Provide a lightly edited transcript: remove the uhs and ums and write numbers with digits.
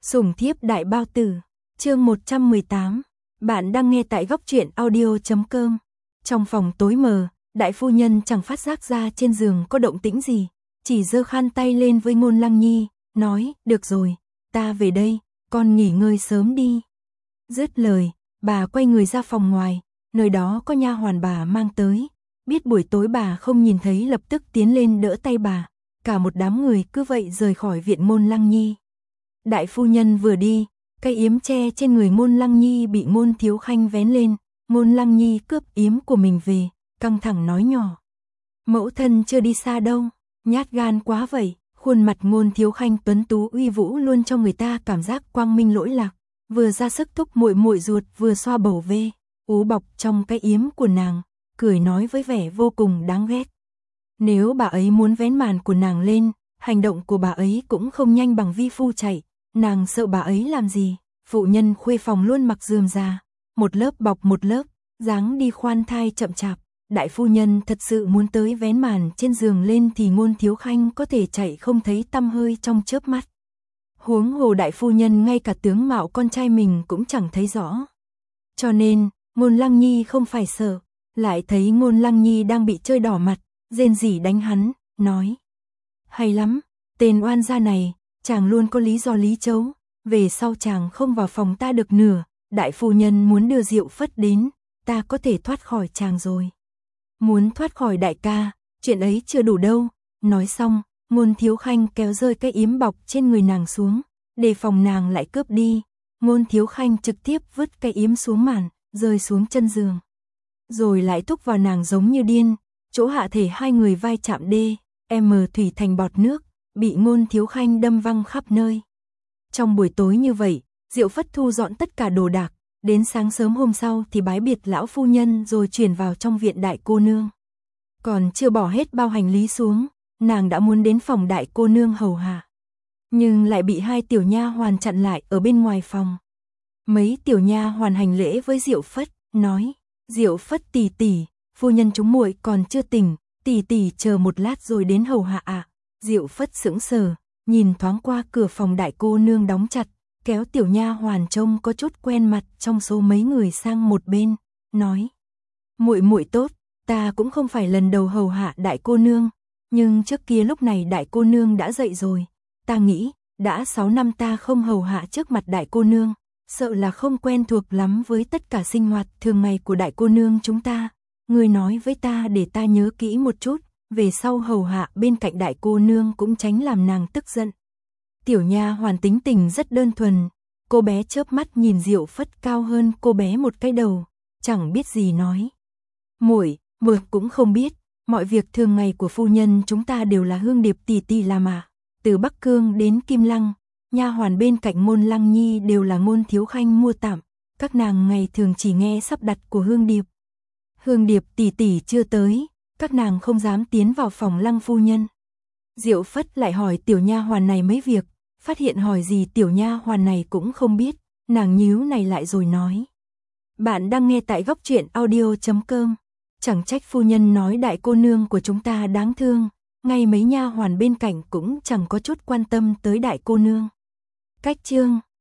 Sủng thiếp đại bao tử, chương 118. Bạn đang nghe tại góc truyện audio.com. Trong phòng tối mờ, đại phu nhân chẳng phát giác ra trên giường có động tĩnh gì, chỉ giơ khăn tay lên với Ngôn Lăng Nhi, nói, được rồi, ta về đây, con nghỉ ngơi sớm đi. Dứt lời, bà quay người ra phòng ngoài, nơi đó có nha hoàn bà mang tới, biết buổi tối bà không nhìn thấy lập tức tiến lên đỡ tay bà, cả một đám người cứ vậy rời khỏi viện Ngôn Lăng Nhi. Đại phu nhân vừa đi, cây yếm tre trên người Ngôn Lăng Nhi bị Ngôn Thiếu Khanh vén lên, Ngôn Lăng Nhi cướp yếm của mình về, căng thẳng nói nhỏ. Mẫu thân chưa đi xa đâu, nhát gan quá vậy. Khuôn mặt Ngôn Thiếu Khanh tuấn tú uy vũ luôn cho người ta cảm giác quang minh lỗi lạc, vừa ra sức thúc muội muội ruột vừa xoa bầu vê, ú bọc trong cái yếm của nàng, cười nói với vẻ vô cùng đáng ghét. Nếu bà ấy muốn vén màn của nàng lên, hành động của bà ấy cũng không nhanh bằng vi phu chạy, nàng sợ bà ấy làm gì, phụ nhân khuê phòng luôn mặc rườm rà, một lớp bọc một lớp, dáng đi khoan thai chậm chạp. Đại phu nhân thật sự muốn tới vén màn trên giường lên thì Ngôn Thiếu Khanh có thể chạy không thấy tăm hơi trong chớp mắt. Huống hồ đại phu nhân ngay cả tướng mạo con trai mình cũng chẳng thấy rõ. Cho nên, Ngôn Lăng Nhi không phải sợ, lại thấy Ngôn Lăng Nhi đang bị chơi đỏ mặt, rên rỉ đánh hắn, nói. Hay lắm, tên oan gia này, chàng luôn có lý do lý chấu, về sau chàng không vào phòng ta được nửa, đại phu nhân muốn đưa rượu phất đến, ta có thể thoát khỏi chàng rồi. Muốn thoát khỏi đại ca, chuyện ấy chưa đủ đâu. Nói xong, Ngôn Thiếu Khanh kéo rơi cái yếm bọc trên người nàng xuống, đề phòng nàng lại cướp đi. Ngôn Thiếu Khanh trực tiếp vứt cái yếm xuống màn, rơi xuống chân giường. Rồi lại thúc vào nàng giống như điên, chỗ hạ thể hai người vai chạm đê, thủy thành bọt nước, bị Ngôn Thiếu Khanh đâm văng khắp nơi. Trong buổi tối như vậy, Diệu Phất thu dọn tất cả đồ đạc. Đến sáng sớm hôm sau thì bái biệt lão phu nhân rồi chuyển vào trong viện đại cô nương. Còn chưa bỏ hết bao hành lý xuống, nàng đã muốn đến phòng đại cô nương hầu hạ. Nhưng lại bị hai tiểu nha hoàn chặn lại ở bên ngoài phòng. Mấy tiểu nha hoàn hành lễ với Diệu Phất, nói, Diệu Phất tỷ tỷ, phu nhân chúng muội còn chưa tỉnh, tỷ tỷ chờ một lát rồi đến hầu hạ ạ. Diệu Phất sững sờ, nhìn thoáng qua cửa phòng đại cô nương đóng chặt. Kéo tiểu nha hoàn trông có chút quen mặt trong số mấy người sang một bên, nói: "Muội muội tốt, ta cũng không phải lần đầu hầu hạ đại cô nương, nhưng trước kia lúc này đại cô nương đã dậy rồi, ta nghĩ đã 6 năm ta không hầu hạ trước mặt đại cô nương, sợ là không quen thuộc lắm với tất cả sinh hoạt thường ngày của đại cô nương chúng ta, ngươi nói với ta để ta nhớ kỹ một chút, về sau hầu hạ bên cạnh đại cô nương cũng tránh làm nàng tức giận." Tiểu nha hoàn tính tình rất đơn thuần, cô bé chớp mắt nhìn Diệu Phất cao hơn cô bé một cái đầu, chẳng biết gì nói. Muội cũng không biết, mọi việc thường ngày của phu nhân chúng ta đều là Hương Điệp tỷ tỷ làm à. Từ Bắc Cương đến Kim Lăng, nha hoàn bên cạnh Ngôn Lăng Nhi đều là Ngôn Thiếu Khanh mua tạm, các nàng ngày thường chỉ nghe sắp đặt của Hương Điệp. Hương Điệp tỷ tỷ chưa tới, các nàng không dám tiến vào phòng Lăng phu nhân. Diệu Phất lại hỏi tiểu nha hoàn này mấy việc, phát hiện hỏi gì tiểu nha hoàn này cũng không biết, nàng nhíu này lại rồi nói. Bạn đang nghe tại góc truyện audio.com. Chẳng trách phu nhân nói đại cô nương của chúng ta đáng thương, ngay mấy nha hoàn bên cạnh cũng chẳng có chút quan tâm tới đại cô nương. Cách chương